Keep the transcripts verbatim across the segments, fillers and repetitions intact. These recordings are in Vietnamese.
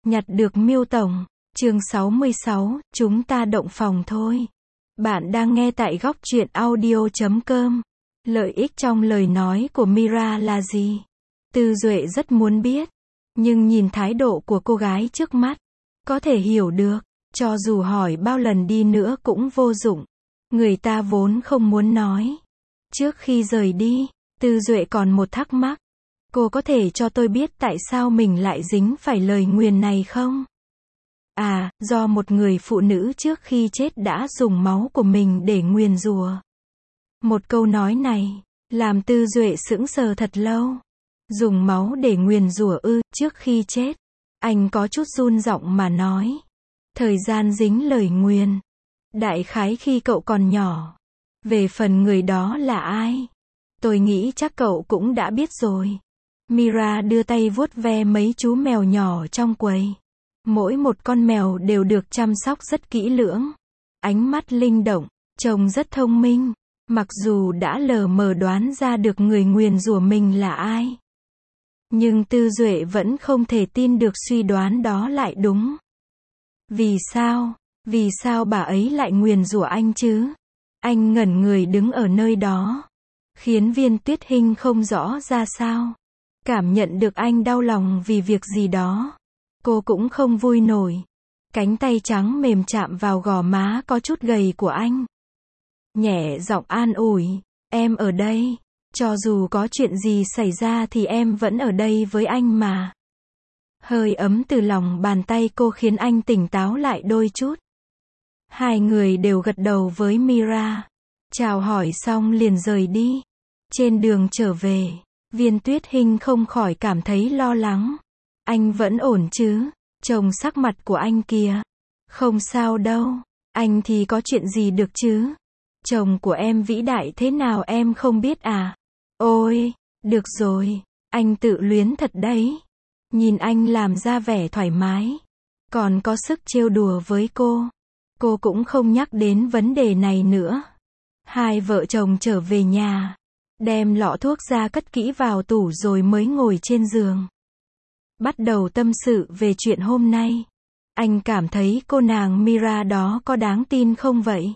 Nhặt được Miêu Tổng. Chương sáu mươi sáu, chúng ta động phòng thôi. Bạn đang nghe tại góc truyện audio chấm com. Lợi ích trong lời nói của Mira là gì? Tư Duệ rất muốn biết. Nhưng nhìn thái độ của cô gái trước mắt, có thể hiểu được. Cho dù hỏi bao lần đi nữa cũng vô dụng. Người ta vốn không muốn nói. Trước khi rời đi, Tư Duệ còn một thắc mắc. Cô có thể cho tôi biết tại sao mình lại dính phải lời nguyền này không? À, do một người phụ nữ trước khi chết đã dùng máu của mình để nguyền rủa. Một câu nói này, làm Tư Duệ sững sờ thật lâu. Dùng máu để nguyền rủa ư, trước khi chết. Anh có chút run giọng mà nói. Thời gian dính lời nguyền. Đại khái khi cậu còn nhỏ. Về phần người đó là ai? Tôi nghĩ chắc cậu cũng đã biết rồi. Mira đưa tay vuốt ve mấy chú mèo nhỏ trong quầy. Mỗi một con mèo đều được chăm sóc rất kỹ lưỡng. Ánh mắt linh động, trông rất thông minh. Mặc dù đã lờ mờ đoán ra được người nguyền rủa mình là ai. Nhưng Tư Duệ vẫn không thể tin được suy đoán đó lại đúng. Vì sao? Vì sao bà ấy lại nguyền rủa anh chứ? Anh ngẩn người đứng ở nơi đó. Khiến Viên Tuyết Hinh không rõ ra sao. Cảm nhận được anh đau lòng vì việc gì đó. Cô cũng không vui nổi. Cánh tay trắng mềm chạm vào gò má có chút gầy của anh. Nhẹ giọng an ủi. Em ở đây. Cho dù có chuyện gì xảy ra thì em vẫn ở đây với anh mà. Hơi ấm từ lòng bàn tay cô khiến anh tỉnh táo lại đôi chút. Hai người đều gật đầu với Mira. Chào hỏi xong liền rời đi. Trên đường trở về, Viên Tuyết Hinh không khỏi cảm thấy lo lắng. Anh vẫn ổn chứ? Trông sắc mặt của anh kìa. Không sao đâu. Anh thì có chuyện gì được chứ? Chồng của em vĩ đại thế nào em không biết à? Ôi, được rồi. Anh tự luyến thật đấy. Nhìn anh làm ra vẻ thoải mái. Còn có sức trêu đùa với cô. Cô cũng không nhắc đến vấn đề này nữa. Hai vợ chồng trở về nhà. Đem lọ thuốc ra cất kỹ vào tủ rồi mới ngồi trên giường. Bắt đầu tâm sự về chuyện hôm nay. Anh cảm thấy cô nàng Mira đó có đáng tin không vậy?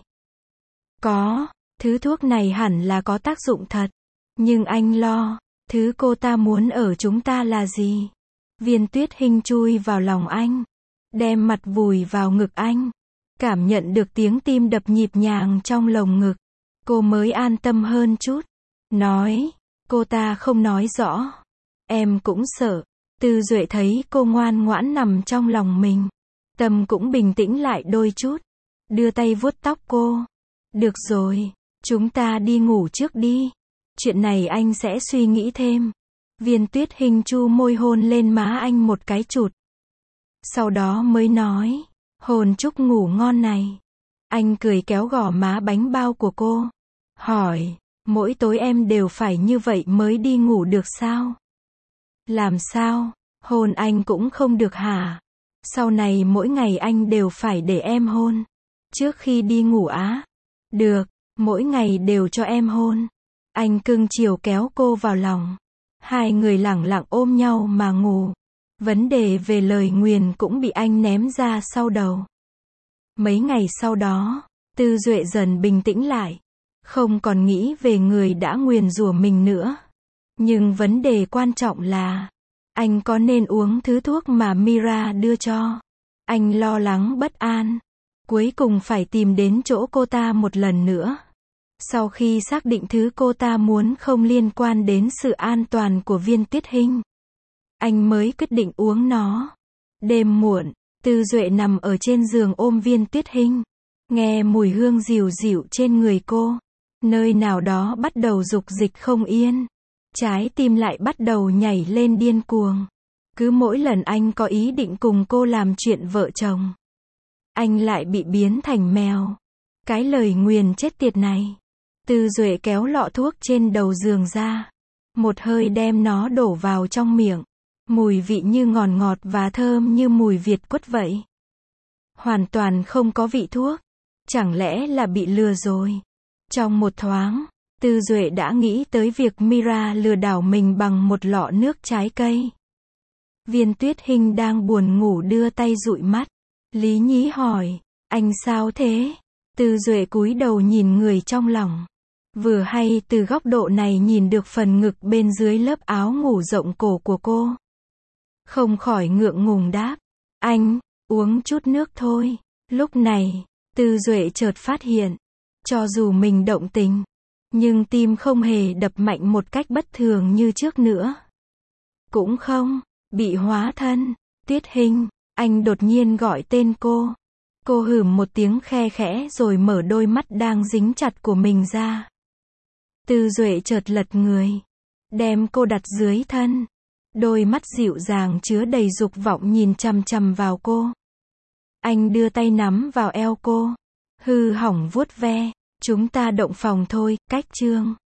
Có, thứ thuốc này hẳn là có tác dụng thật. Nhưng anh lo, thứ cô ta muốn ở chúng ta là gì? Viên Tuyết Hinh chui vào lòng anh. Đem mặt vùi vào ngực anh. Cảm nhận được tiếng tim đập nhịp nhàng trong lồng ngực. Cô mới an tâm hơn chút. Nói, cô ta không nói rõ. Em cũng sợ. Tư Duệ thấy cô ngoan ngoãn nằm trong lòng mình. Tâm cũng bình tĩnh lại đôi chút. Đưa tay vuốt tóc cô. Được rồi, chúng ta đi ngủ trước đi. Chuyện này anh sẽ suy nghĩ thêm. Viên Tuyết Hinh chu môi hôn lên má anh một cái chụt. Sau đó mới nói, hôn chúc ngủ ngon này. Anh cười kéo gò má bánh bao của cô. Hỏi, mỗi tối em đều phải như vậy mới đi ngủ được sao? Làm sao? Hôn anh cũng không được hả? Sau này mỗi ngày anh đều phải để em hôn. Trước khi đi ngủ á? Được, mỗi ngày đều cho em hôn. Anh cưng chiều kéo cô vào lòng. Hai người lẳng lặng ôm nhau mà ngủ. Vấn đề về lời nguyền cũng bị anh ném ra sau đầu. Mấy ngày sau đó, Tư Duệ dần bình tĩnh lại. Không còn nghĩ về người đã nguyền rủa mình nữa. Nhưng vấn đề quan trọng là, anh có nên uống thứ thuốc mà Mira đưa cho? Anh lo lắng bất an. Cuối cùng phải tìm đến chỗ cô ta một lần nữa. Sau khi xác định thứ cô ta muốn không liên quan đến sự an toàn của Viên Tuyết Hinh, anh mới quyết định uống nó. Đêm muộn, Tư Duệ nằm ở trên giường ôm Viên Tuyết Hinh. Nghe mùi hương dịu dịu trên người cô. Nơi nào đó bắt đầu dục dịch không yên. Trái tim lại bắt đầu nhảy lên điên cuồng. Cứ mỗi lần anh có ý định cùng cô làm chuyện vợ chồng, anh lại bị biến thành mèo. Cái lời nguyền chết tiệt này. Tư Duệ kéo lọ thuốc trên đầu giường ra. Một hơi đem nó đổ vào trong miệng. Mùi vị như ngọt ngọt và thơm như mùi Việt quất vậy. Hoàn toàn không có vị thuốc. Chẳng lẽ là bị lừa rồi? Trong một thoáng, Tư Duệ đã nghĩ tới việc Mira lừa đảo mình bằng một lọ nước trái cây. Viên Tuyết Hinh đang buồn ngủ đưa tay dụi mắt. Lý Nhĩ hỏi, anh sao thế? Từ Duệ cúi đầu nhìn người trong lòng. Vừa hay từ góc độ này nhìn được phần ngực bên dưới lớp áo ngủ rộng cổ của cô. Không khỏi ngượng ngùng đáp, anh, uống chút nước thôi. Lúc này, Từ Duệ chợt phát hiện, cho dù mình động tình, nhưng tim không hề đập mạnh một cách bất thường như trước nữa. Cũng không bị hóa thân. Tuyết Hinh, anh đột nhiên gọi tên cô. Cô hửm một tiếng khe khẽ rồi mở đôi mắt đang dính chặt của mình ra. Từ Duệ chợt lật người, đem cô đặt dưới thân. Đôi mắt dịu dàng chứa đầy dục vọng nhìn chằm chằm vào cô. Anh đưa tay nắm vào eo cô, hư hỏng vuốt ve. Chúng ta động phòng thôi, cách chương.